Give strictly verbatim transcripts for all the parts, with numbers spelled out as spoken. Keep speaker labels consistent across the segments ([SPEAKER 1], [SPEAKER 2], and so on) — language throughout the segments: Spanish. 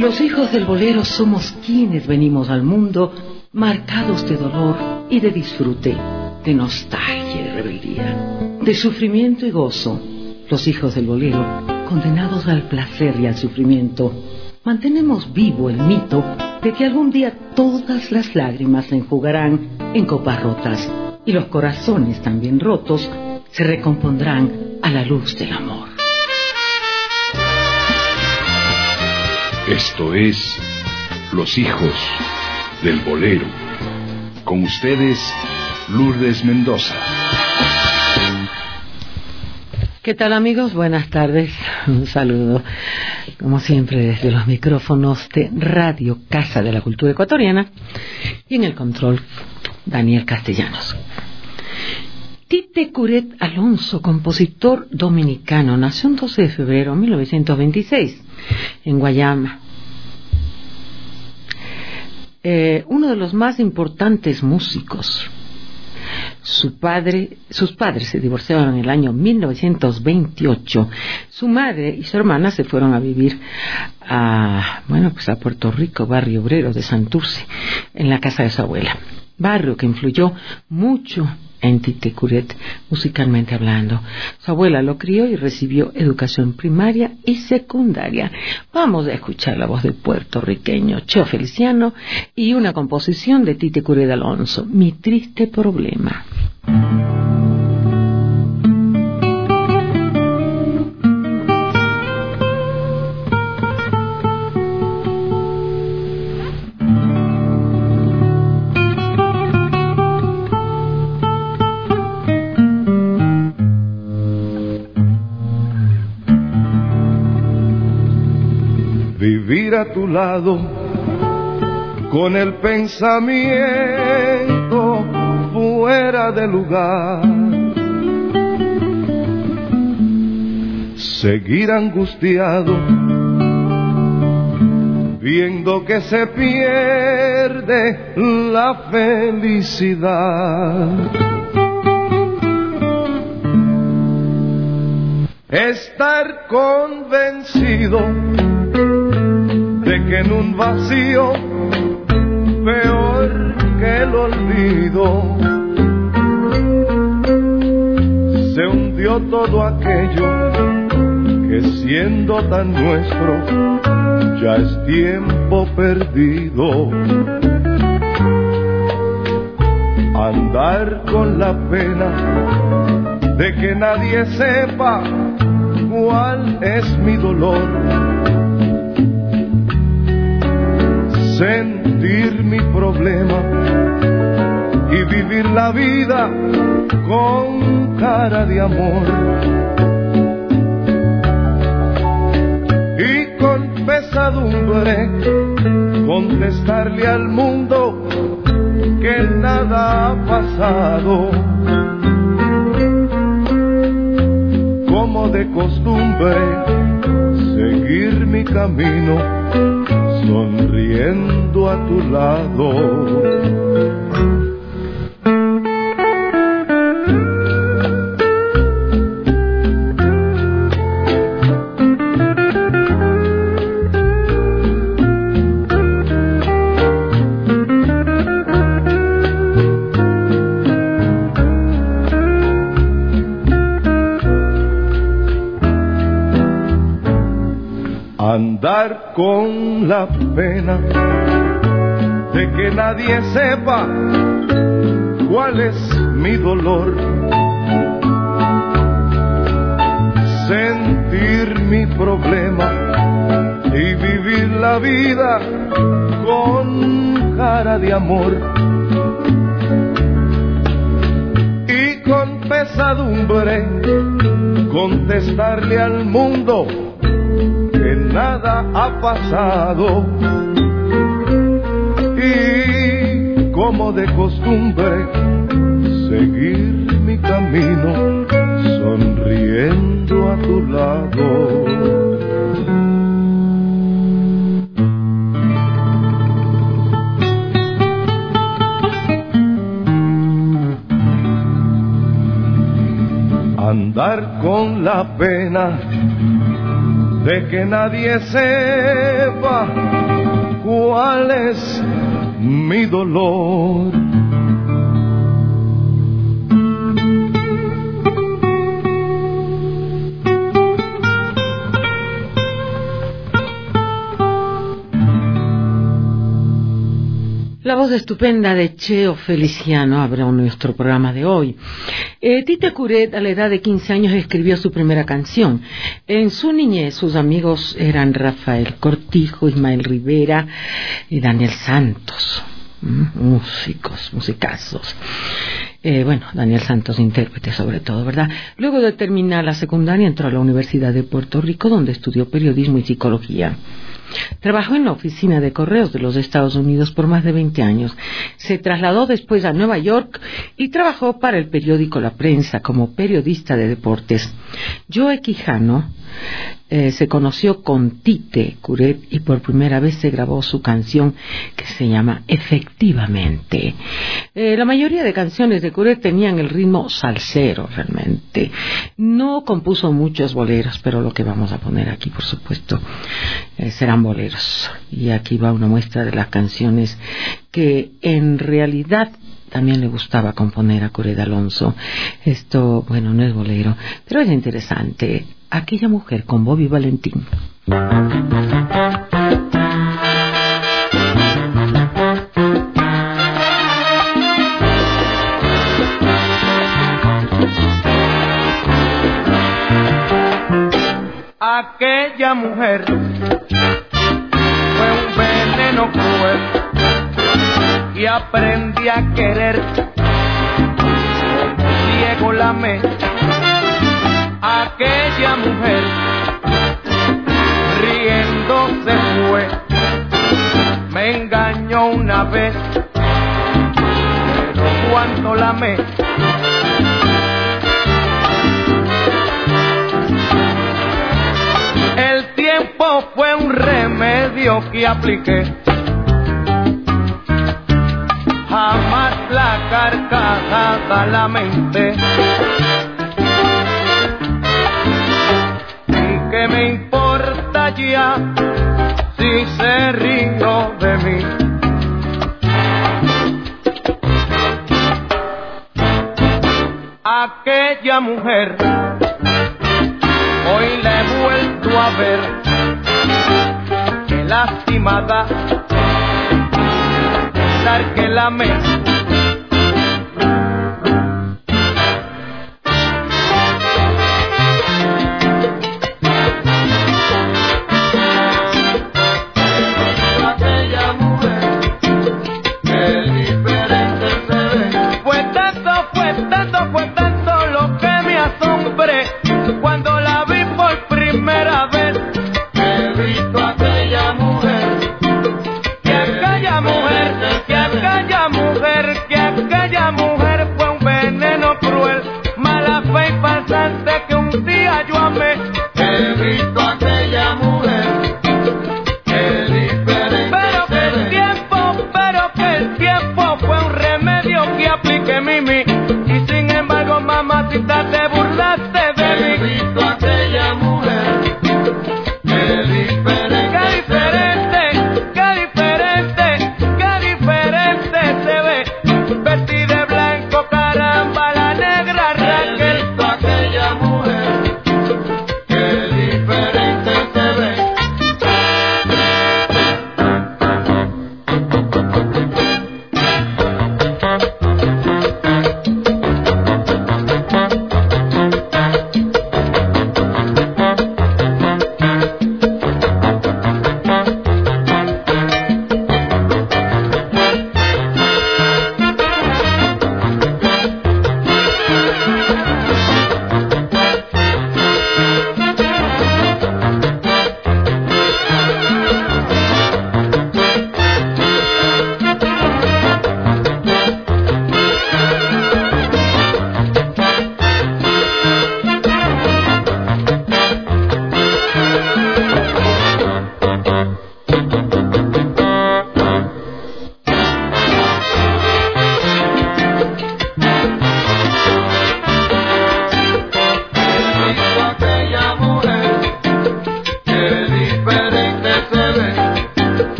[SPEAKER 1] Los hijos del bolero somos quienes venimos al mundo marcados de dolor y de disfrute, de nostalgia y rebeldía, de sufrimiento y gozo. Los hijos del bolero, condenados al placer y al sufrimiento, mantenemos vivo el mito de que algún día todas las lágrimas se enjugarán en copas rotas y los corazones también rotos se recompondrán a la luz del amor.
[SPEAKER 2] Esto es Los hijos del bolero. Con ustedes, Lourdes Mendoza.
[SPEAKER 1] ¿Qué tal, amigos? Buenas tardes. Un saludo, como siempre, desde los micrófonos de Radio Casa de la Cultura Ecuatoriana y en el control, Daniel Castellanos. Tite Curet Alonso, compositor dominicano, nació el doce de febrero de mil novecientos veintiséis en Guayama. Eh, uno de los más importantes músicos. Su padre, sus padres se divorciaron en el año mil novecientos veintiocho. Su madre y su hermana se fueron a vivir a, bueno, pues a Puerto Rico, barrio obrero de Santurce, en la casa de su abuela. Barrio que influyó mucho en Tite Curet, musicalmente hablando. Su abuela lo crió y recibió educación primaria y secundaria. Vamos a escuchar la voz del puertorriqueño Cheo Feliciano y una composición de Tite Curet Alonso, Mi triste problema.
[SPEAKER 3] Vivir a tu lado con el pensamiento fuera de lugar, seguir angustiado viendo que se pierde la felicidad, estar convencido de que en un vacío peor que el olvido se hundió todo aquello que siendo tan nuestro ya es tiempo perdido. Andar con la pena de que nadie sepa cuál es mi dolor, sentir mi problema y vivir la vida con cara de amor, y con pesadumbre contestarle al mundo que nada ha pasado, como de costumbre seguir mi camino sonriendo a tu lado. Andar con la pena de que nadie sepa cuál es mi dolor, sentir mi problema y vivir la vida con cara de amor, y con pesadumbre contestarle al mundo que nada ha pasado, y como de costumbre seguir mi camino sonriendo a tu lado. Andar con la pena de que nadie sepa cuál es mi dolor.
[SPEAKER 1] La voz estupenda de Cheo Feliciano abre nuestro programa de hoy. Eh, Tite Curet, a la edad de quince años, escribió su primera canción. En su niñez, sus amigos eran Rafael Cortijo, Ismael Rivera y Daniel Santos. Mm, músicos, musicazos. Eh, bueno, Daniel Santos, intérprete sobre todo, ¿verdad? Luego de terminar la secundaria, entró a la Universidad de Puerto Rico, donde estudió periodismo y psicología. Trabajó en la oficina de correos de los Estados Unidos por más de veinte años. Se trasladó después a Nueva York y trabajó para el periódico La Prensa como periodista de deportes. Joe Quijano eh, se conoció con Tite Curet y por primera vez se grabó su canción que se llama Efectivamente. Eh, la mayoría de canciones de Curet tenían el ritmo salsero realmente. No compuso muchos boleros, pero lo que vamos a poner aquí, por supuesto, eh, serán boleros. Y aquí va una muestra de las canciones que en realidad también le gustaba componer a Curet Alonso. Esto, bueno, no es bolero, pero es interesante. Aquella mujer, con Bobby Valentín.
[SPEAKER 3] Aquella mujer fue un veneno cruel y aprendí a querer, ciego la amé. Aquella mujer riendo se fue, me engañó una vez, pero cuando la amé, el tiempo fue un remedio que apliqué. Jamás la carcajada lamenté. ¿Y qué me importa ya si se rió de mí? Aquella mujer hoy la he vuelto a ver, qué lastimada, pensar que la amé. Aquella mujer, qué diferente se ve. Fue tanto, fue tanto, fue tanto lo que me asombré cuando la vi por primera vez. He visto a aquella mujer, que aquella mujer, que aquella mujer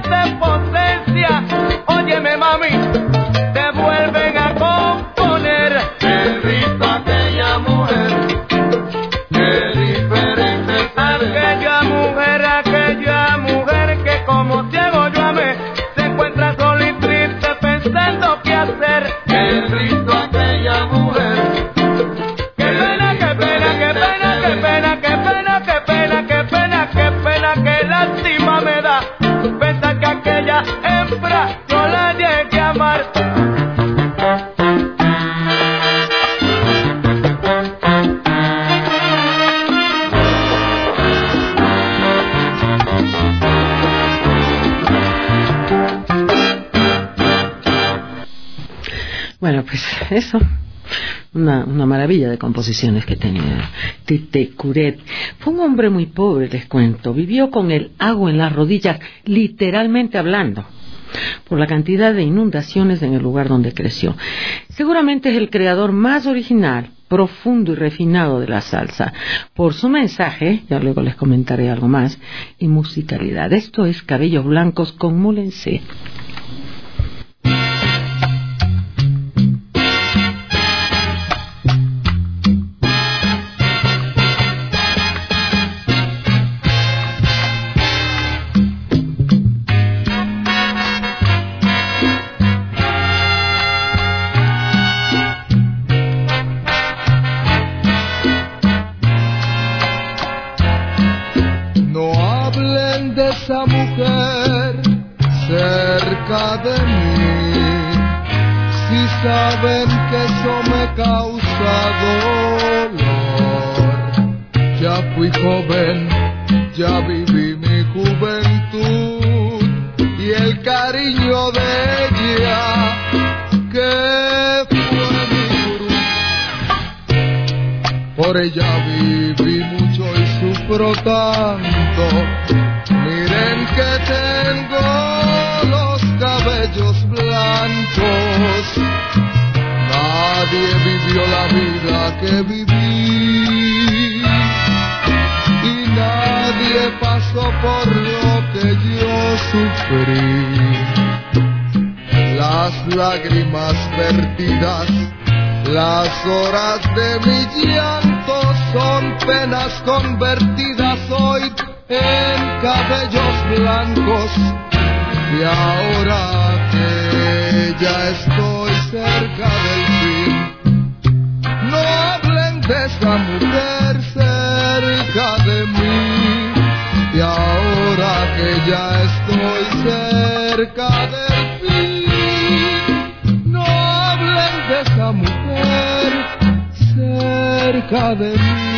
[SPEAKER 3] de potencia. Óyeme, mami, te vuelven a componer. He visto a aquella mujer, qué diferente se ve. Aquella mujer, aquella mujer que como ciego yo amé, se encuentra sola y triste pensando qué hacer. He visto a aquella mujer. Qué pena, qué pena, qué pena, qué pena, qué pena, qué pena, qué pena, qué pena, qué lástima me da pensar que aquella hembra yo la llegué a amar.
[SPEAKER 1] Bueno, pues eso, una, una maravilla de composiciones que tenía Tite Curet. Fue un hombre muy pobre, les cuento, vivió con el agua en las rodillas, literalmente hablando, por la cantidad de inundaciones en el lugar donde creció. Seguramente es el creador más original, profundo y refinado de la salsa, por su mensaje, ya luego les comentaré algo más, y musicalidad. Esto es Cabellos Blancos con Múlense.
[SPEAKER 4] Esa mujer cerca de mí, si saben que eso me causa dolor. Ya fui joven, ya viví mi juventud y el cariño de ella que fue mi gurú. Por ella viví mucho y sufro tanto. Miren que tengo los cabellos blancos. Nadie vivió la vida que viví y nadie pasó por lo que yo sufrí. Las lágrimas vertidas, las horas de mi llanto son penas convertidas hoy en cabellos blancos. Y ahora que ya estoy cerca del fin, no hablen de esa mujer cerca de mí. Y ahora que ya estoy cerca del fin, no hablen de esa mujer cerca de mí.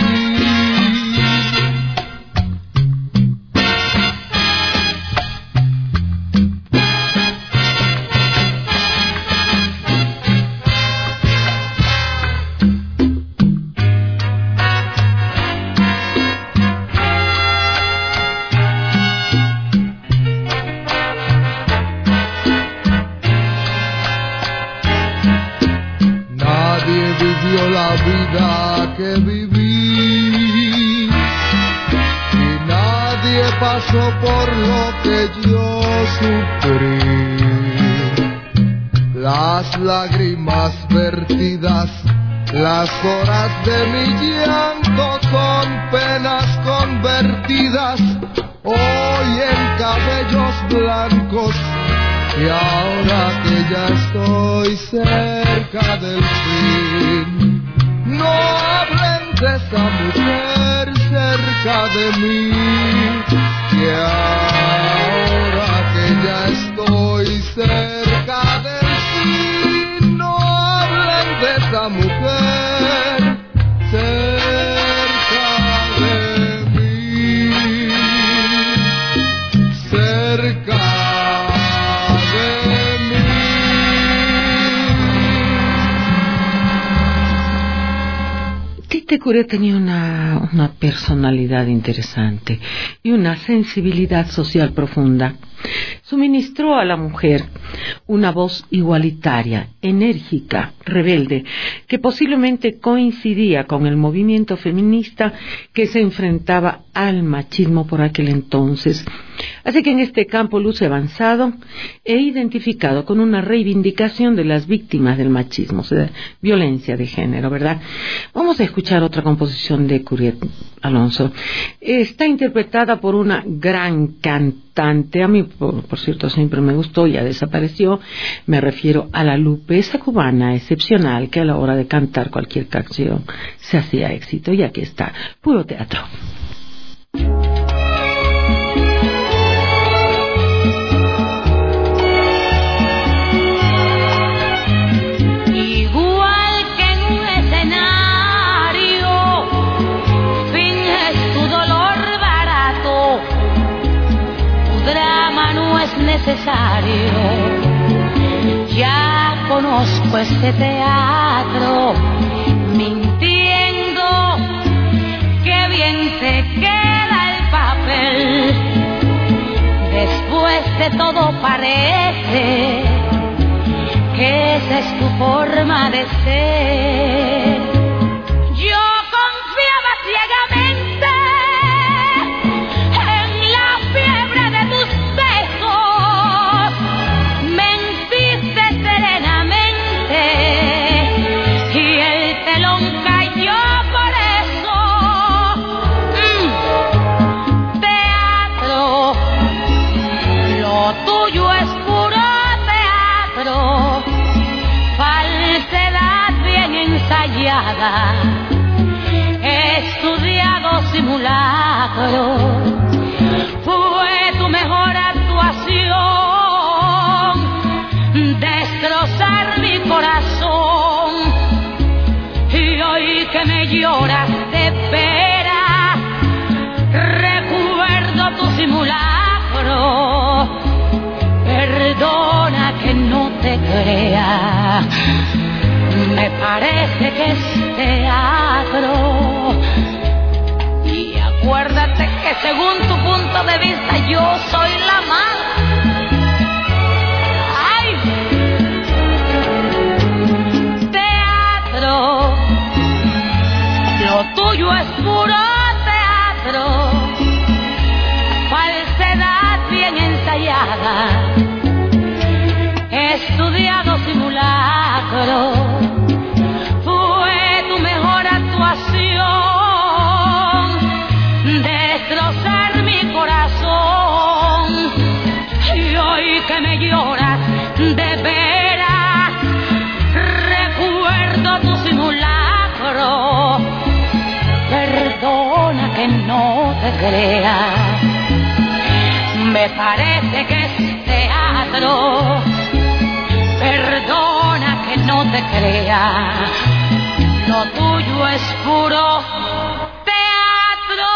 [SPEAKER 4] La vida que viví y nadie pasó por lo que yo sufrí. Las lágrimas vertidas, las horas de mi llanto son penas convertidas hoy en cabellos blancos. Y ahora que ya estoy cerca del fin, no hablen de esa mujer cerca de mí. Y ahora que ya estoy cerca del fin, no hablen de esa mujer cerca de mí. Cerca
[SPEAKER 1] Tite Curet tenía una, una personalidad interesante y una sensibilidad social profunda. Suministró a la mujer una voz igualitaria, enérgica, rebelde, que posiblemente coincidía con el movimiento feminista que se enfrentaba al machismo por aquel entonces. Así que en este campo luce avanzado e identificado con una reivindicación de las víctimas del machismo, o sea, violencia de género, ¿verdad? Vamos a escuchar otra composición de Curet, Alonso. Está interpretada por una gran cantante, a mí, por, por cierto, siempre me gustó, ya desapareció. Me refiero a la Lupe, esa cubana excepcional que a la hora de cantar cualquier canción se hacía éxito, y aquí está, puro teatro.
[SPEAKER 5] Necesario. Ya conozco este teatro, mintiendo, que bien te queda el papel. Después de todo parece que esa es tu forma de ser. Yo confiaba ciegamente en la fiebre de tus besos, mentiste serenamente y el telón cayó por eso. Mm. Teatro, lo tuyo es puro teatro, falsedad bien ensayada, estudiado simulacro. Fue tu mejor actuación, destrozar mi corazón. Y hoy que me lloras de veras, recuerdo tu simulacro. Perdona que no te crea, me parece que es teatro. Y acuérdate que según tu punto de vista yo soy la mala. ¡Ay! Teatro, lo tuyo es puro teatro, falsedad bien ensayada, estudiado simulacro. Fue tu mejor actuación, destrozar mi corazón. Y hoy que me lloras de veras, recuerdo tu simulacro. Perdona que no te crea, me parece que es teatro. Perdona que no te crea, lo tuyo es puro teatro.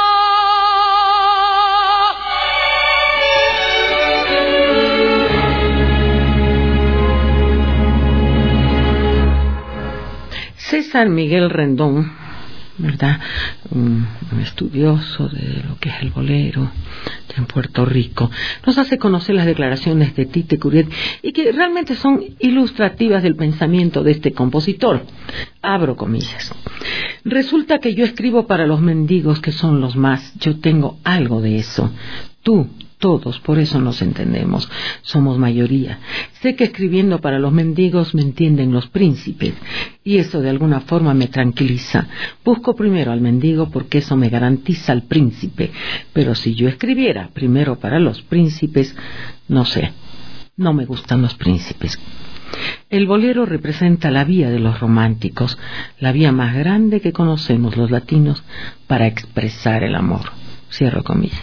[SPEAKER 1] César Miguel Rendón, ¿verdad? Un, un estudioso de lo que es el bolero en Puerto Rico, nos hace conocer las declaraciones de Tite Curet y que realmente son ilustrativas del pensamiento de este compositor. Abro comillas. Resulta que yo escribo para los mendigos, que son los más. Yo tengo algo de eso. Tú, todos, por eso nos entendemos. Somos mayoría. Sé que escribiendo para los mendigos me entienden los príncipes, y eso de alguna forma me tranquiliza. Busco primero al mendigo porque eso me garantiza al príncipe. Pero si yo escribiera primero para los príncipes, no sé, no me gustan los príncipes. El bolero representa la vía de los románticos, la vía más grande que conocemos los latinos para expresar el amor. Cierro comillas.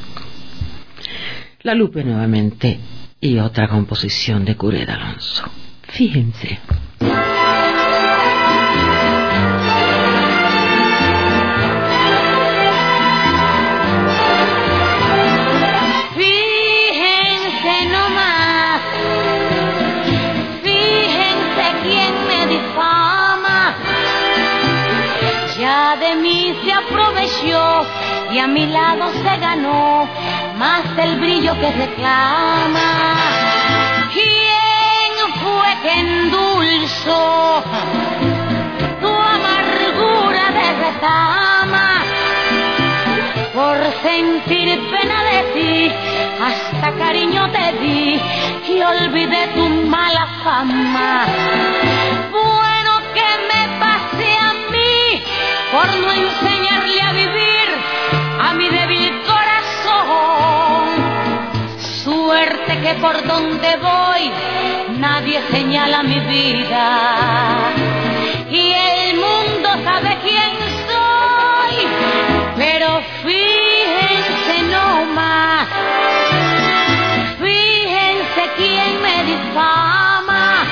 [SPEAKER 1] La Lupe nuevamente y otra composición de Curet, Alonso. Fíjense.
[SPEAKER 5] Fíjense nomás, fíjense quién me difama, ya de luchó y a mi lado se ganó más del brillo que reclama. ¿Quién fue que endulzó tu amargura de retama? Por sentir pena de ti, hasta cariño te di y olvidé tu mala fama. Bueno que me pase a mí por no enseñarle a vivir a mi débil corazón. Suerte que por donde voy nadie señala mi vida y el mundo sabe quién soy, pero fíjense no más, fíjense quién me difama.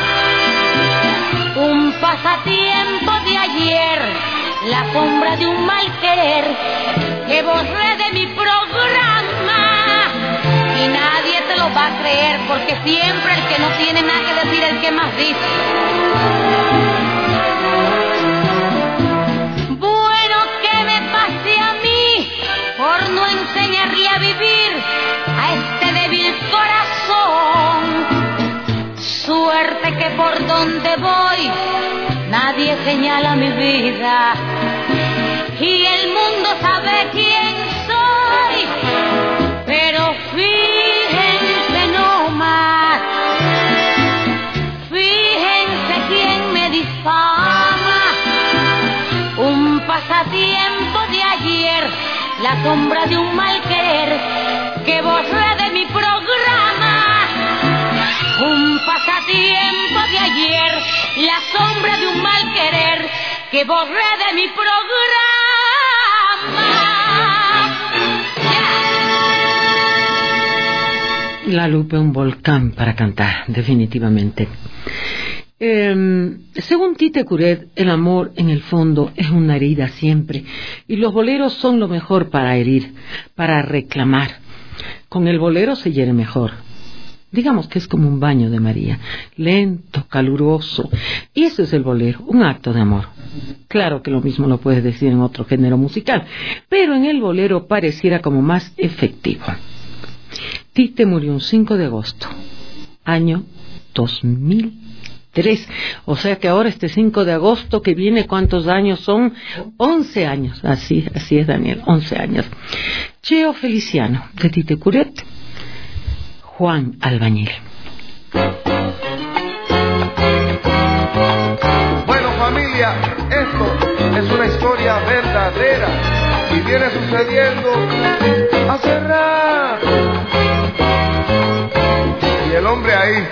[SPEAKER 5] Un pasatiempo de ayer, la sombra de un mal querer que borré de mi programa. Y nadie te lo va a creer, porque siempre el que no tiene nada que decir es el que más dice. Bueno que me pase a mí por no enseñarle a vivir a este débil corazón. Suerte que por donde voy nadie señala mi vida y el mundo sabe quién soy, pero fíjense no más, fíjense quién me difama. Un pasatiempo de ayer, la sombra de un mal querer que borré de mi programa. Un pasatiempo de ayer, la sombra de un mal querer que borré de mi programa.
[SPEAKER 1] La Lupe, un volcán para cantar, definitivamente. Eh, según Tite Curet, el amor en el fondo es una herida siempre, y los boleros son lo mejor para herir, para reclamar. Con el bolero se hiere mejor. Digamos que es como un baño de María, lento, caluroso, y eso es el bolero, un acto de amor. Claro que lo mismo lo puedes decir en otro género musical, pero en el bolero pareciera como más efectivo. Tite murió un cinco de agosto, año dos mil tres, o sea que ahora este cinco de agosto que viene, ¿cuántos años son? once años, así, así es Daniel, once años. Cheo Feliciano, de Tite Curet, Juan Albañil.
[SPEAKER 6] Bueno, familia, esto es una historia verdadera y viene sucediendo hace rato. Y el hombre ahí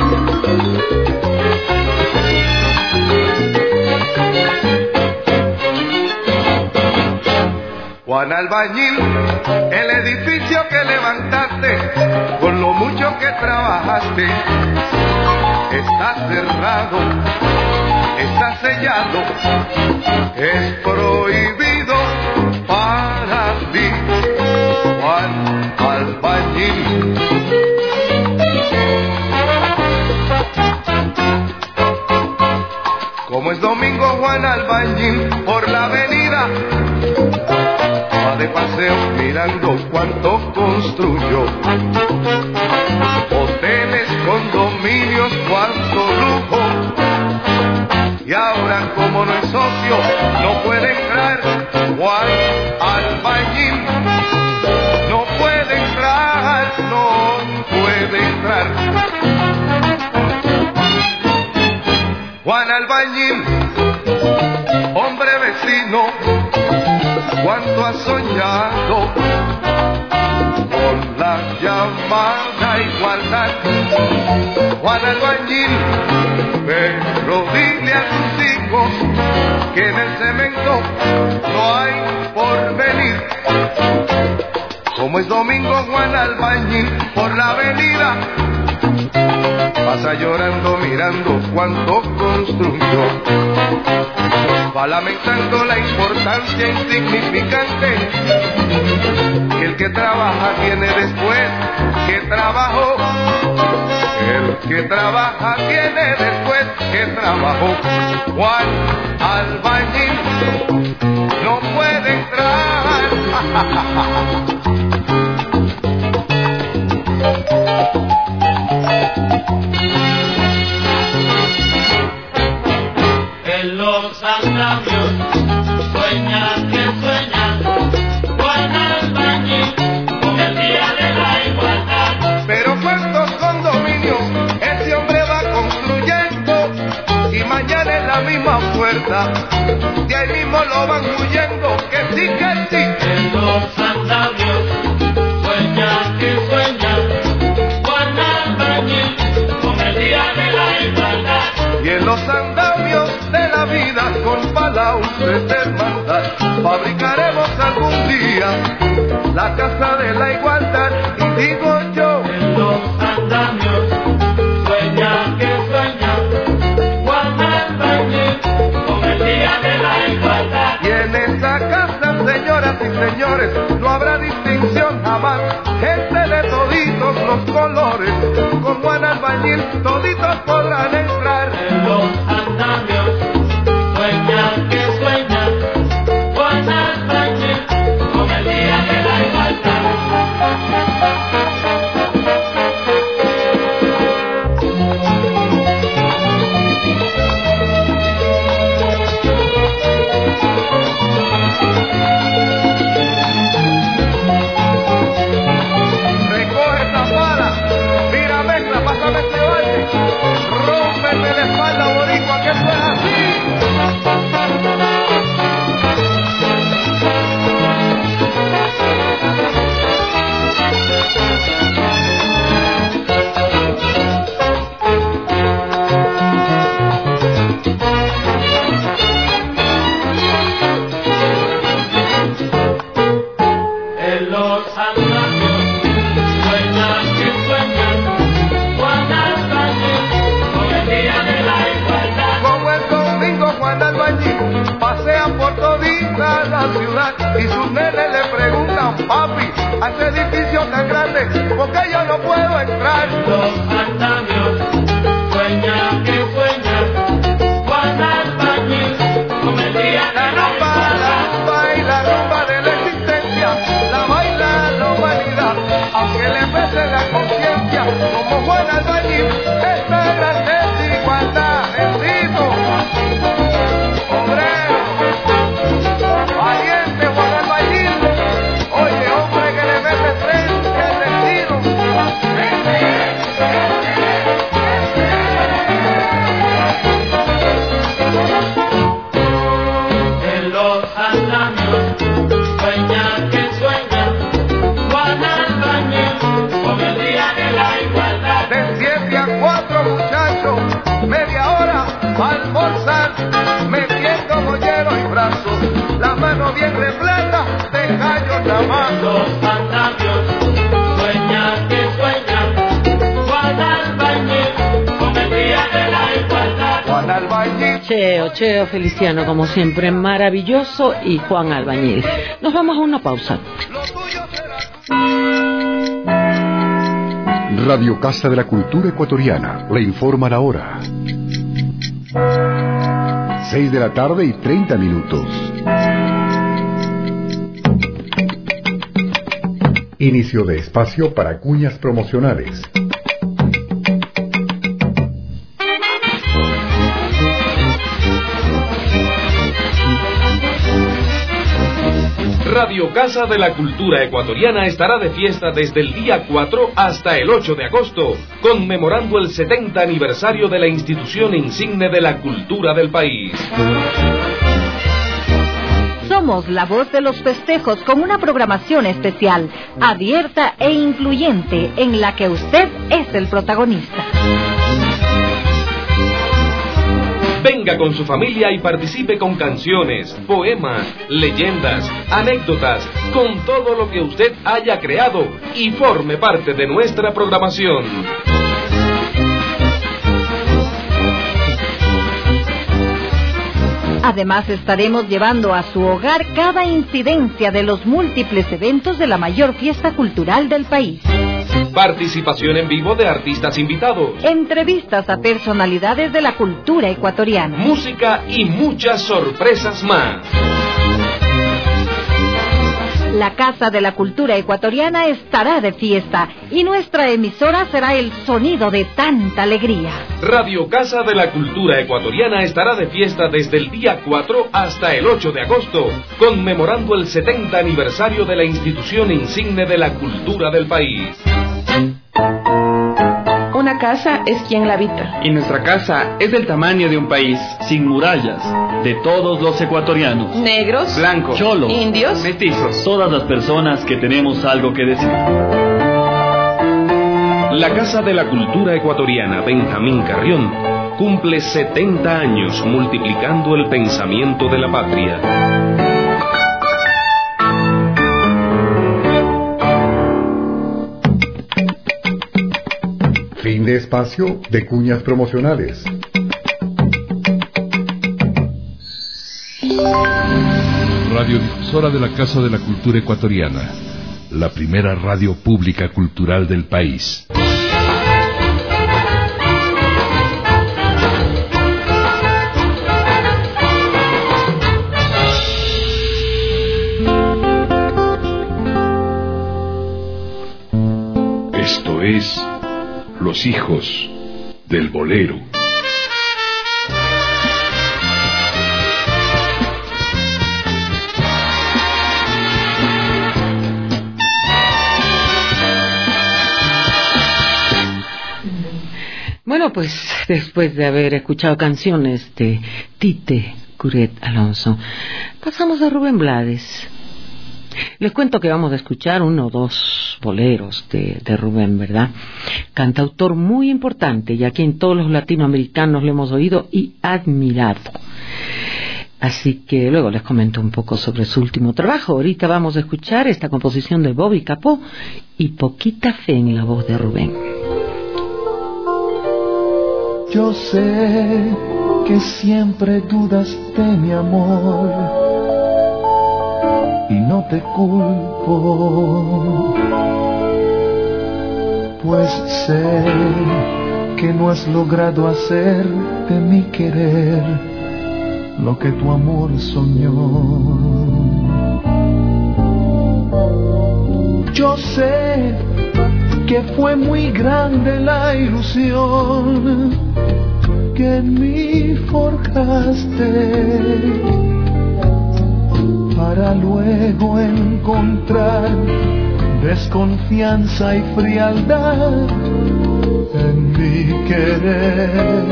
[SPEAKER 6] Juan Albañil, el edificio que levantaste, con lo mucho que trabajaste, está cerrado, está sellado, es prohibido para ti, Juan Albañil. Como es domingo, Juan Albañil por la avenida va de paseo mirando cuánto construyó. Hoteles, condominios, cuánto lujo. Y ahora como no es socio, no puede entrar Juan Albañil. No puede entrar, no puede entrar. Juan Albañil, hombre vecino, cuánto has soñado con la llamada igualdad. Juan Albañil, pero dile a tus hijos que en el cemento no hay porvenir. Como es domingo, Juan Albañil por la avenida pasa llorando mirando cuánto construyó. Va lamentando la importancia insignificante que el que trabaja tiene después que trabajó. El que trabaja tiene después que trabajó. Juan Albañil, no puede entrar.
[SPEAKER 3] En los andamios sueña que sueña Juan Albañil con el día de la igualdad.
[SPEAKER 6] Pero cuántos condominios ese hombre va construyendo y mañana en la misma puerta de ahí mismo lo van huyendo, que sí, que sí.
[SPEAKER 3] En los andamios sueña que sueña Juan Albañil con el día de la igualdad.
[SPEAKER 6] Y en los andamios de la vida con palabras de hermandad fabricaremos algún día la casa de la igualdad. Y digo yo,
[SPEAKER 3] en los andamios sueña que sueña Juan Albañil con el día de la igualdad.
[SPEAKER 6] y en esa casa, señoras y señores, no habrá distinción jamás. Gente de toditos los colores, con Juan Albañil toditos podrán entrar.
[SPEAKER 3] En los andamios sueña que sueña Juan Albañil con el día de la igualdad.
[SPEAKER 6] Recoge esa pala, mira, mezcla, pásame este baile, rómpeme la espalda, boricua, que eso es así.
[SPEAKER 3] En los andamios sueña que sueña Juan Albañil con el día de la igualdad.
[SPEAKER 6] Como el domingo Juan Albañil pasea por todita la ciudad y sus nenes le preguntan, papi, a ese edificio tan grande, ¿por qué yo no puedo entrar?
[SPEAKER 3] Los andamios sueña que sueña Juan Albañil con el día
[SPEAKER 6] La
[SPEAKER 3] de la
[SPEAKER 6] rumba, la
[SPEAKER 3] igualdad.
[SPEAKER 6] rumba y la rumba de la existencia, la baila la humanidad, aunque le pese la conciencia, como Juan Albañil, esta grande igualdad, bendito, obrero, valiente Juan Albañil, oye hombre que le mete frente al destino.
[SPEAKER 3] En los andamios sueña que sueña Juan Albañil con el día de la igualdad.
[SPEAKER 6] De siete a cuatro muchachos, media hora a almorzar, metiendo mollero y brazo, la mano bien repleta de callos nada más.
[SPEAKER 3] Los andamios sueña que sueña Juan Albañil con el día de la igualdad.
[SPEAKER 6] Juan Albañil.
[SPEAKER 1] Cheo, Cheo Feliciano, como siempre, maravilloso, y Juan Albañil. Nos vamos a una pausa.
[SPEAKER 2] Radio Casa de la Cultura Ecuatoriana le informa la hora. Seis de la tarde y treinta minutos. Inicio de espacio para cuñas promocionales.
[SPEAKER 7] Radio Casa de la Cultura Ecuatoriana estará de fiesta desde el día cuatro hasta el ocho de agosto, conmemorando el setenta aniversario de la institución insigne de la cultura del país.
[SPEAKER 8] Somos la voz de los festejos con una programación especial, abierta e incluyente, en la que usted es el protagonista.
[SPEAKER 7] Venga con su familia y participe con canciones, poemas, leyendas, anécdotas, con todo lo que usted haya creado y forme parte de nuestra programación.
[SPEAKER 8] Además, estaremos llevando a su hogar cada incidencia de los múltiples eventos de la mayor fiesta cultural del país.
[SPEAKER 7] Participación en vivo de artistas invitados.
[SPEAKER 8] Entrevistas a personalidades de la cultura ecuatoriana.
[SPEAKER 7] Música y muchas sorpresas más.
[SPEAKER 8] La Casa de la Cultura Ecuatoriana estará de fiesta y nuestra emisora será el sonido de tanta alegría.
[SPEAKER 7] Radio Casa de la Cultura Ecuatoriana estará de fiesta desde el día cuatro hasta el ocho de agosto, conmemorando el setenta aniversario de la institución insigne de la cultura del país.
[SPEAKER 9] Una casa es quien la habita.
[SPEAKER 10] Y nuestra casa es del tamaño de un país, sin murallas, de todos los ecuatorianos.
[SPEAKER 9] Negros,
[SPEAKER 10] blancos,
[SPEAKER 9] cholos, indios,
[SPEAKER 10] mestizos. Todas las personas que tenemos algo que decir.
[SPEAKER 7] La Casa de la Cultura Ecuatoriana Benjamín Carrión cumple setenta años multiplicando el pensamiento de la patria.
[SPEAKER 2] Fin de espacio de cuñas promocionales.
[SPEAKER 11] Radiodifusora de la Casa de la Cultura Ecuatoriana, la primera radio pública cultural del país. Esto es Los Hijos del Bolero.
[SPEAKER 1] Bueno, pues después de haber escuchado canciones de Tite Curet Alonso, pasamos a Rubén Blades. Les cuento que vamos a escuchar uno o dos boleros de, de Rubén, ¿verdad? Cantautor muy importante, y aquí en todos los latinoamericanos lo hemos oído y admirado. Así que luego les comento un poco sobre su último trabajo. Ahorita vamos a escuchar esta composición de Bobby Capó y Poquita Fe en la voz de Rubén.
[SPEAKER 12] Yo sé que siempre dudas de mi amor y no te culpo, pues sé que no has logrado hacer de mi querer lo que tu amor soñó. Yo sé que fue muy grande la ilusión que en mí forjaste, para luego encontrar desconfianza y frialdad en mi querer.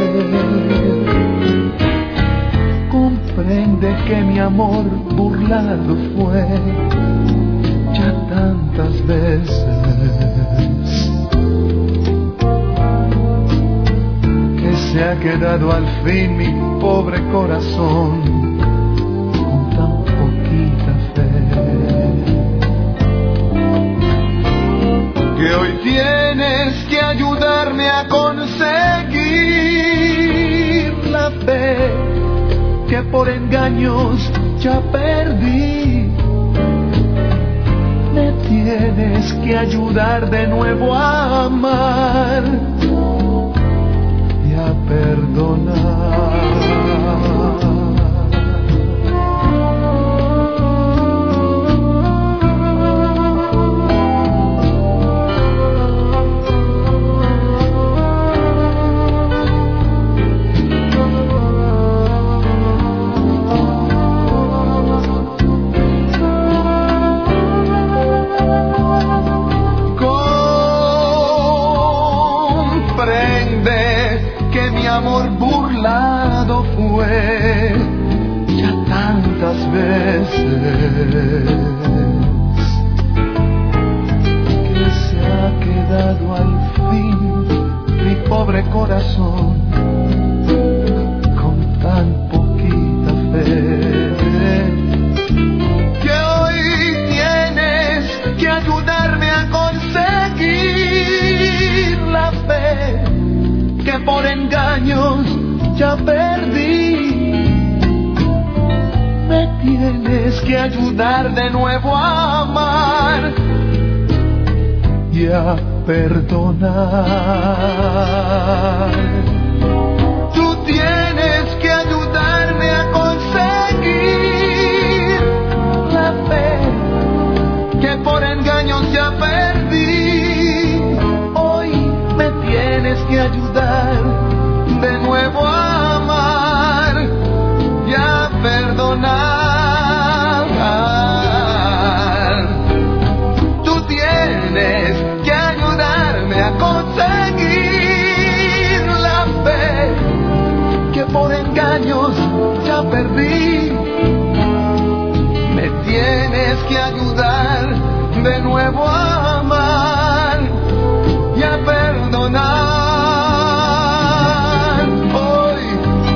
[SPEAKER 12] Comprende que mi amor burlado fue ya tantas veces, que se ha quedado al fin mi pobre corazón que hoy tienes que ayudarme a conseguir la fe que por engaños ya perdí. Me tienes que ayudar de nuevo a amar y a perdonar. Fue ya tantas veces que se ha quedado al fin mi pobre corazón con tan poquita fe, que hoy tienes que ayudarme a conseguir la fe que por engaños ya perdí. Me tienes que ayudar de nuevo a amar y a perdonar. Tú tienes que ayudarme a conseguir la fe
[SPEAKER 4] engaños ya perdí. Hoy me tienes que ayudar de nuevo a amar y a perdonar. Tú tienes que ayudarme a conseguir la fe que por engaños ya perdí. Me tienes que ayudar de nuevo a amar y a perdonar. Hoy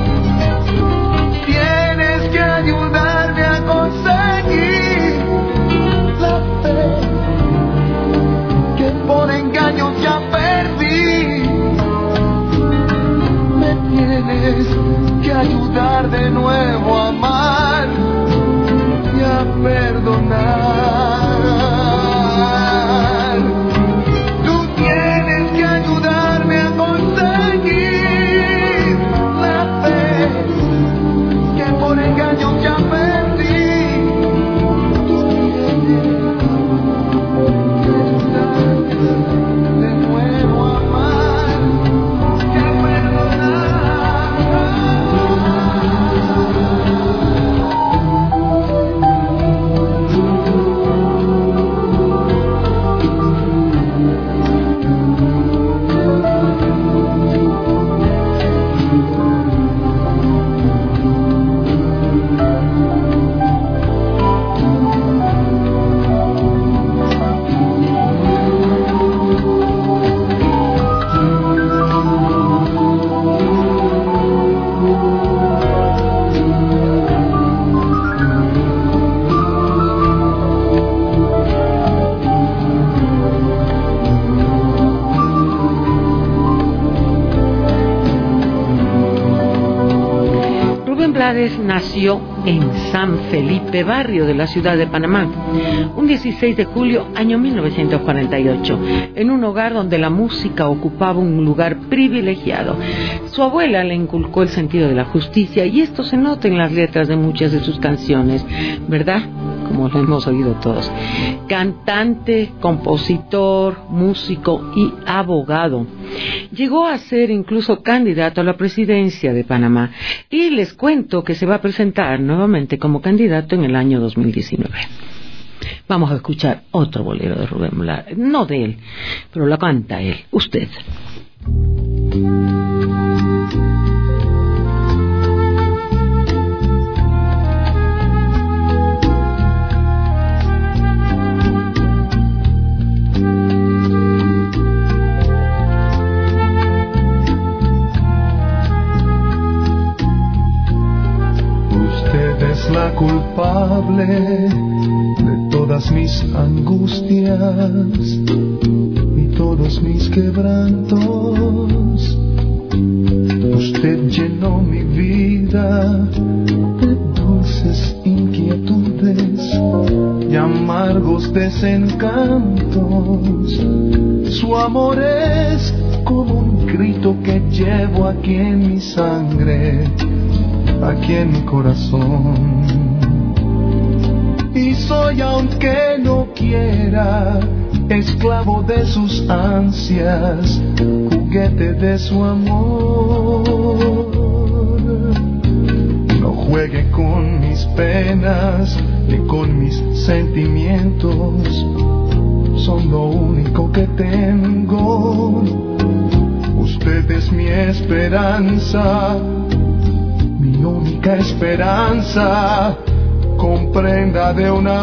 [SPEAKER 4] tienes que ayudarme a conseguir la fe que por engaños ya perdí. Me tienes que ayudar de nuevo a amar y a perdonar. Tú tienes que ayudarme a conseguir la fe que por engaño ya perdí. Tú tienes que ayudarme de nuevo a amar y a
[SPEAKER 1] nació en San Felipe, barrio de la ciudad de Panamá, un dieciséis de julio, año mil novecientos cuarenta y ocho, en un hogar donde la música ocupaba un lugar privilegiado. Su abuela le inculcó el sentido de la justicia y esto se nota en las letras de muchas de sus canciones, ¿verdad? Como lo hemos oído todos. Cantante, compositor, músico y abogado. Llegó a ser incluso candidato a la presidencia de Panamá y les cuento que se va a presentar nuevamente como candidato en el año dos mil diecinueve. Vamos a escuchar otro bolero de Rubén Blades, no de él, pero lo canta él, usted.
[SPEAKER 12] La culpable de todas mis angustias y todos mis quebrantos. Usted llenó mi vida de dulces inquietudes y amargos desencantos. Su amor es como un grito que llevo aquí en mi sangre, aquí en mi corazón. Y soy, aunque no quiera, esclavo de sus ansias, juguete de su amor. No juegue con mis penas ni con mis sentimientos, son lo único que tengo. Usted es mi esperanza, mi única esperanza. Comprenda de una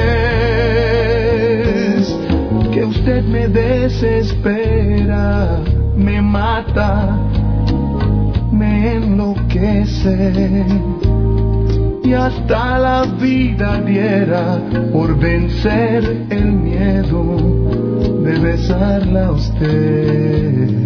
[SPEAKER 12] vez que usted me desespera, me mata, me enloquece, y hasta la vida diera por vencer el miedo de besarla a usted.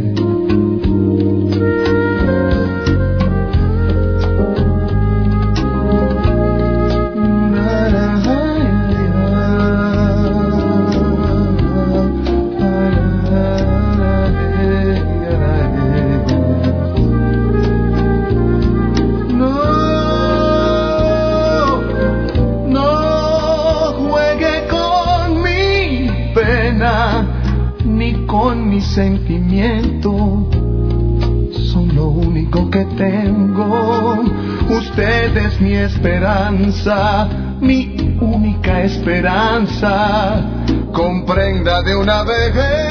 [SPEAKER 12] pena, ni con mi sentimiento. Son lo único que tengo. Usted es mi esperanza, mi única esperanza. Comprenda de una vez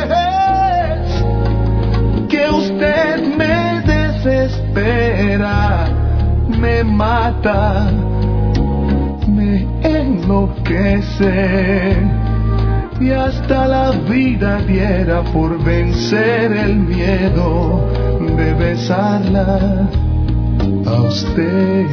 [SPEAKER 12] que usted me desespera, me mata, me enloquece. Y hasta la vida diera por vencer el miedo de besarla a usted.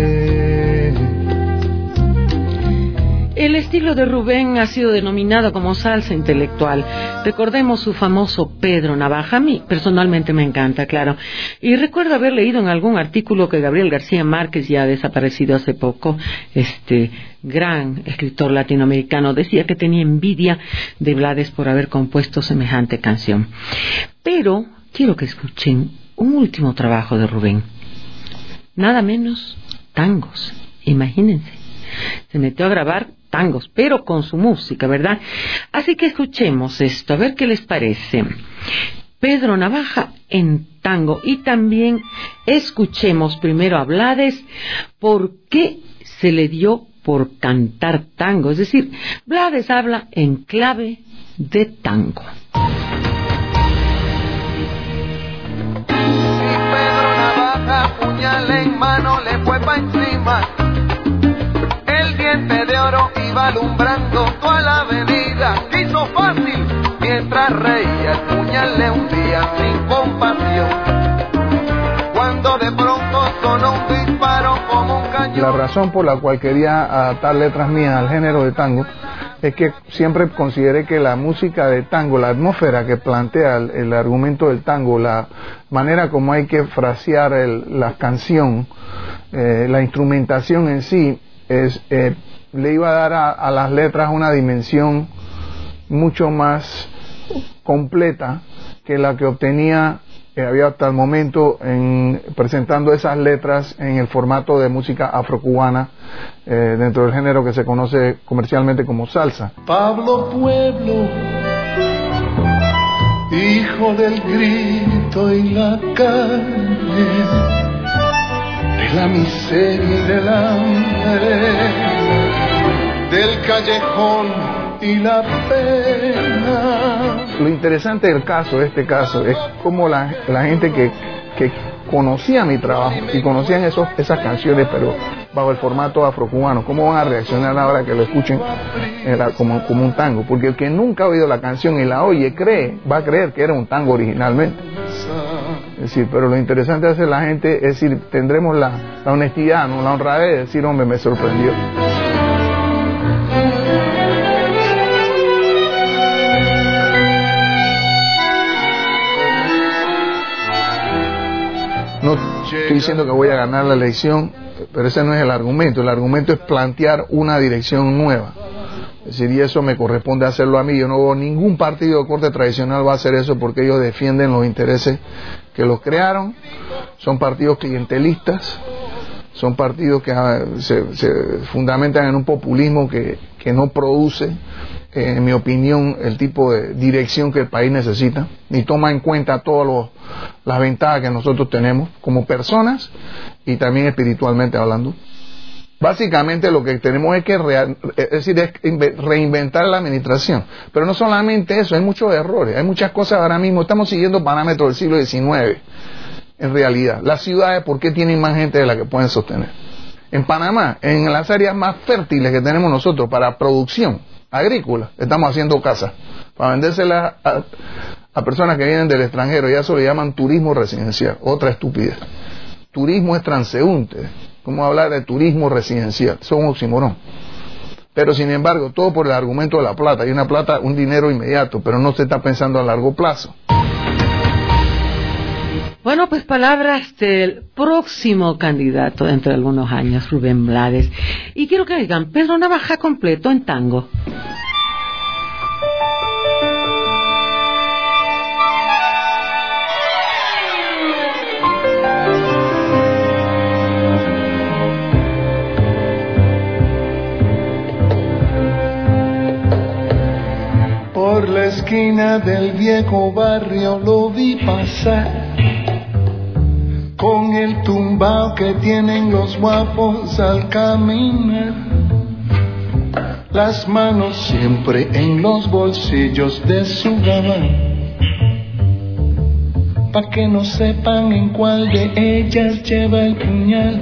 [SPEAKER 1] El estilo de Rubén ha sido denominado como salsa intelectual. Recordemos su famoso Pedro Navaja. A mí personalmente me encanta, claro. Y recuerdo haber leído en algún artículo que Gabriel García Márquez, ya desaparecido hace poco, este gran escritor latinoamericano, decía que tenía envidia de Blades por haber compuesto semejante canción. Pero quiero que escuchen un último trabajo de Rubén. Nada menos, tangos. Imagínense. Se metió a grabar tangos, pero con su música, ¿verdad? Así que escuchemos esto, a ver qué les parece. Pedro Navaja en tango. Y también escuchemos primero a Blades por qué se le dio por cantar tango. Es decir, Blades habla en clave de tango.
[SPEAKER 6] Y Pedro Navaja, puñal en mano, le fue pa' encima. El diente de oro iba alumbrando toda la avenida. Hizo fácil mientras reía, el puñal le hundía sin compasión. Cuando de pronto sonó un disparo como un cañón.
[SPEAKER 13] La razón por la cual quería adaptar letras mías al género de tango es que siempre consideré que la música de tango, la atmósfera que plantea el, el argumento del tango, la manera como hay que frasear el, la canción, eh, la instrumentación en sí, es, eh, le iba a dar a, a las letras una dimensión mucho más completa que la que obtenía eh, había hasta el momento en presentando esas letras en el formato de música afrocubana eh, dentro del género que se conoce comercialmente como salsa.
[SPEAKER 12] Pablo Pueblo, hijo del grito y la calle, de la miseria y del hambre, del callejón y la pena.
[SPEAKER 13] Lo interesante del caso, de este caso, es cómo la, la gente que, que conocía mi trabajo y conocían esos, esas canciones, pero bajo el formato afrocubano, cómo van a reaccionar ahora que lo escuchen la, como, como un tango, porque el que nunca ha oído la canción y la oye, cree, va a creer que era un tango originalmente. Es decir, pero lo interesante de hacer la gente, es decir, tendremos la, la honestidad, ¿no? La honradez de decir, hombre, me sorprendió. No estoy diciendo que voy a ganar la elección, pero ese no es el argumento. El argumento es plantear una dirección nueva. Es decir, y eso me corresponde hacerlo a mí. Yo no veo ningún partido de corte tradicional va a hacer eso porque ellos defienden los intereses que los crearon. Son partidos clientelistas, son partidos que se, se fundamentan en un populismo que, que no produce, eh, en mi opinión, el tipo de dirección que el país necesita, ni toma en cuenta todas las ventajas que nosotros tenemos como personas y también espiritualmente hablando. Básicamente lo que tenemos es que re, es decir, es reinventar la administración. Pero no solamente eso, hay muchos errores, hay muchas cosas ahora mismo. Estamos siguiendo parámetros del siglo diecinueve. En realidad, las ciudades, ¿por qué tienen más gente de la que pueden sostener? En Panamá, en las áreas más fértiles que tenemos nosotros para producción agrícola, estamos haciendo casas para vendérselas a, a personas que vienen del extranjero. Ya eso le llaman turismo residencial. Otra estupidez. Turismo es transeúnte. ¿Cómo hablar de turismo residencial? Son un oxímoron. Pero sin embargo, todo por el argumento de la plata. Hay una plata, un dinero inmediato, pero no se está pensando a largo plazo.
[SPEAKER 1] Bueno, pues palabras del próximo candidato dentro de algunos años, Rubén Blades. Y quiero que digan, Pedro Navaja completo en tango.
[SPEAKER 12] Por Por la esquina del viejo barrio lo vi pasar, con el tumbao que tienen los guapos al caminar, las manos siempre en los bolsillos de su gabán, pa' que no sepan en cuál de ellas lleva el puñal.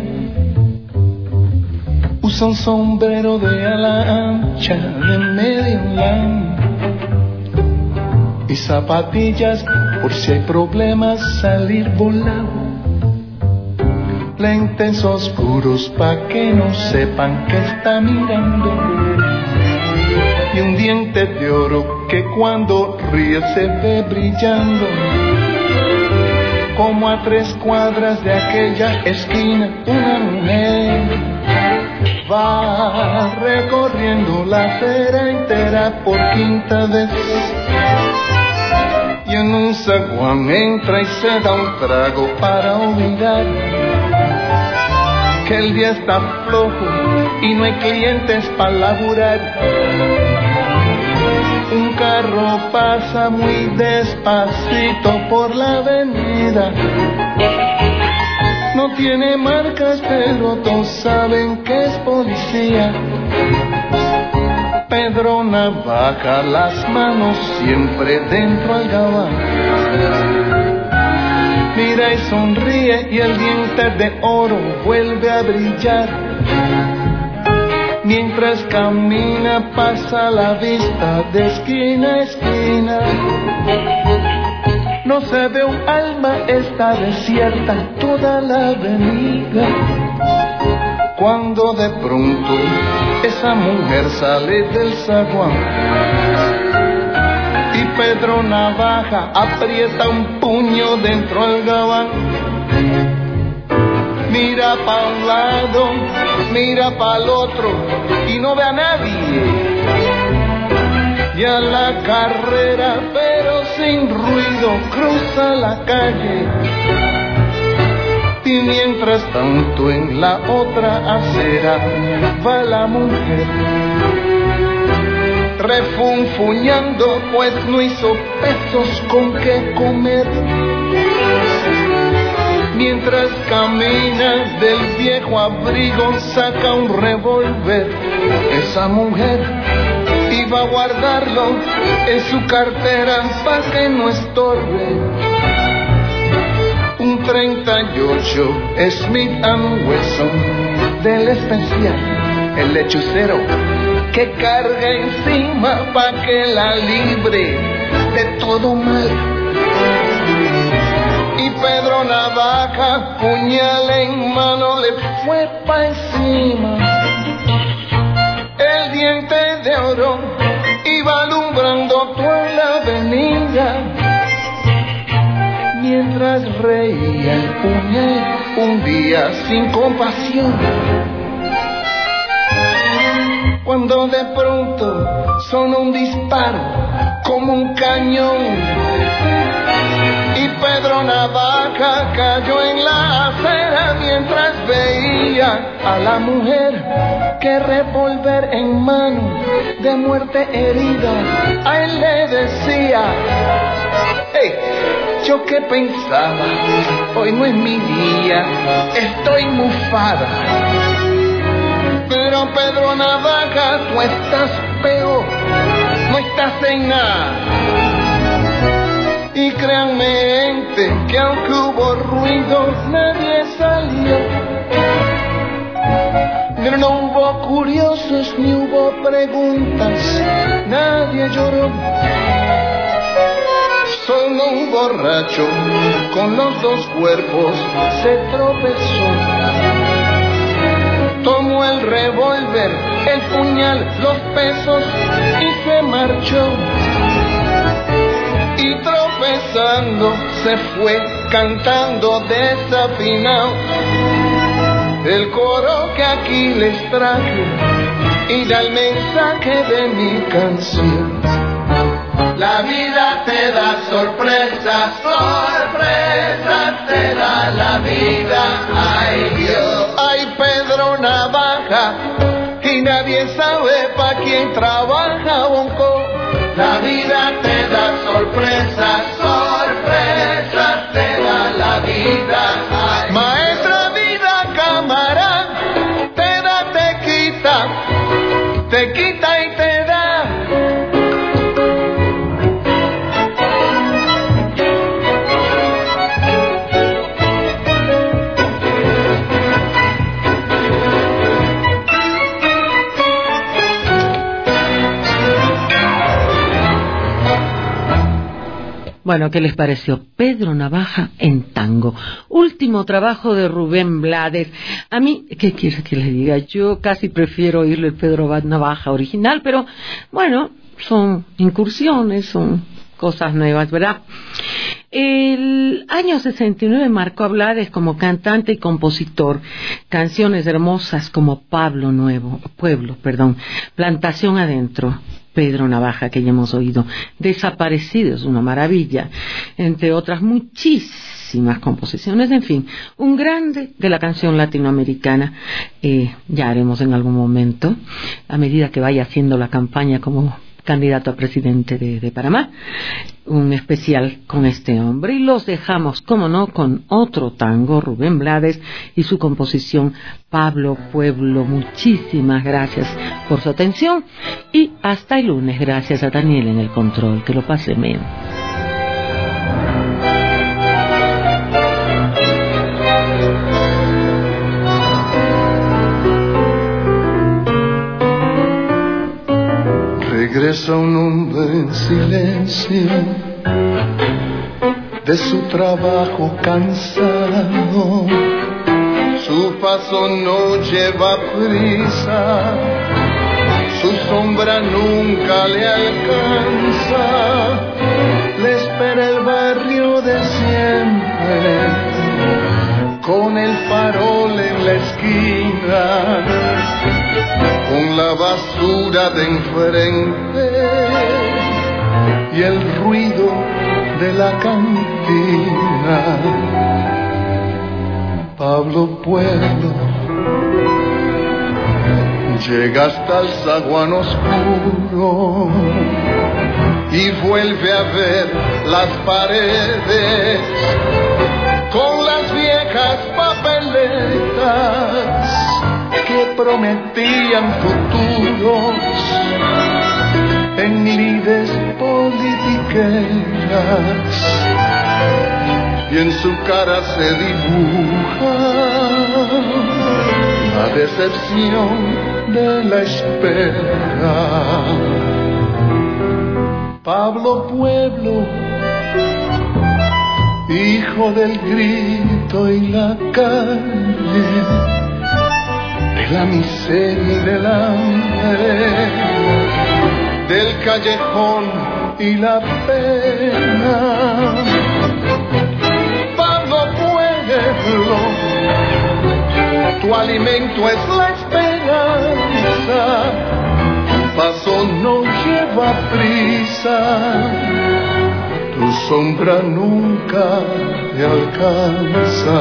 [SPEAKER 12] Usa un sombrero de ala ancha de medio lán y zapatillas por si hay problemas salir volado. Lentes oscuros pa' que no sepan que está mirando, y un diente de oro que cuando ríe se ve brillando. Como a tres cuadras de aquella esquina una mujer va recorriendo la acera entera por quinta vez, y en un zaguán entra y se da un trago para olvidar que el día está flojo y no hay clientes para laburar. Un carro pasa muy despacito por la avenida, no tiene marcas pero todos saben que es policía. Pedro Navaja, las manos siempre dentro al gabán, mira y sonríe y el diente de oro vuelve a brillar. Mientras camina pasa la vista de esquina a esquina, no se ve un alma, está desierta toda la avenida. Cuando de pronto esa mujer sale del zaguán y Pedro Navaja aprieta un puño dentro del gabán. Mira pa' un lado, mira pa' el otro y no ve a nadie. Y a la carrera, pero sin ruido, cruza la calle. Y mientras tanto en la otra acera va la mujer, refunfuñando pues no hizo pesos con qué comer. Mientras camina del viejo abrigo saca un revólver. Esa mujer iba a guardarlo en su cartera pa' que no estorbe. Un treinta y ocho Smith and Wesson del especial, el lechucero que carga encima pa' que la libre de todo mal. Y Pedro Navaja, puñal en mano, le fue pa' encima. El diente de oro iba alumbrando toda la avenida, mientras reía el puñal un día sin compasión. Cuando de pronto sonó un disparo como un cañón y Pedro Navaja cayó en la acera mientras veía a la mujer que revólver en mano de muerte herida a él le decía: hey, yo que pensaba, hoy no es mi día, estoy mufada. Pero Pedro Navaja, tú estás peor, no estás en nada. Y créanme, gente, que aunque hubo ruido, nadie salió. No hubo curiosos ni hubo preguntas, nadie lloró. Solo un borracho con los dos cuerpos se tropezó. Tomó el revólver, el puñal, los pesos y se marchó. Y tropezando se fue cantando desafinado el coro que aquí les traje y da el mensaje de mi canción. La vida te da sorpresas, sorpresas te da la vida, ay Dios. Ay Pedro Navaja, y nadie sabe pa' quién trabaja Bonco. La vida te
[SPEAKER 4] te da sorpresas, sorpresas te da la vida. Ay. Maestra vida, cámara, te da, te quita, te quita y te da.
[SPEAKER 1] Bueno, ¿qué les pareció? Pedro Navaja en tango. Último trabajo de Rubén Blades. A mí, ¿qué quiere que les diga? Yo casi prefiero oírle el Pedro Navaja original, pero bueno, son incursiones, son cosas nuevas, ¿verdad? El año sesenta y nueve marcó a Blades como cantante y compositor. Canciones hermosas como Pablo Nuevo, Pueblo, perdón, Plantación Adentro, Pedro Navaja, que ya hemos oído, Desaparecidos, una maravilla, entre otras muchísimas composiciones. En fin, un grande de la canción latinoamericana. Eh, ya haremos en algún momento, a medida que vaya haciendo la campaña como candidato a presidente de, de Panamá, un especial con este hombre. Y los dejamos, como no, con otro tango, Rubén Blades y su composición Pablo Pueblo. Muchísimas gracias por su atención y hasta el lunes. Gracias a Daniel en el control. Que lo pase bien.
[SPEAKER 12] Regresa un hombre en silencio de su trabajo cansado. Su paso no lleva prisa, su sombra nunca le alcanza. Le espera el barrio de siempre, con el farol en la esquina, con la basura de enfrente y el ruido de la cantina. Pablo Pueblo llega hasta el zaguán oscuro y vuelve a ver las paredes con las viejas papeletas que prometían futuros en lides politiqueras, y en su cara se dibuja la decepción de la espera. Pablo Pueblo, hijo del grito y la calle, de la miseria y del hambre, del callejón y la pena. Pablo Pueblo, tu alimento es la esperanza, tu paso no lleva prisa, tu sombra nunca te alcanza.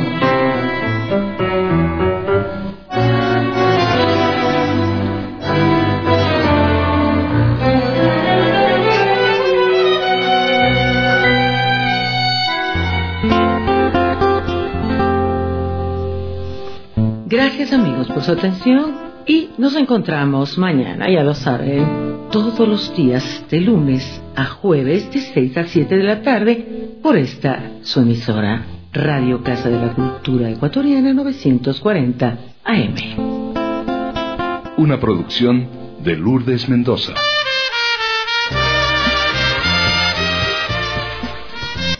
[SPEAKER 1] Gracias amigos por su atención y nos encontramos mañana, ya lo saben, todos los días de lunes a jueves de seis a siete de la tarde por esta su emisora Radio Casa de la Cultura Ecuatoriana novecientos cuarenta A M.
[SPEAKER 11] Una producción de Lourdes Mendoza.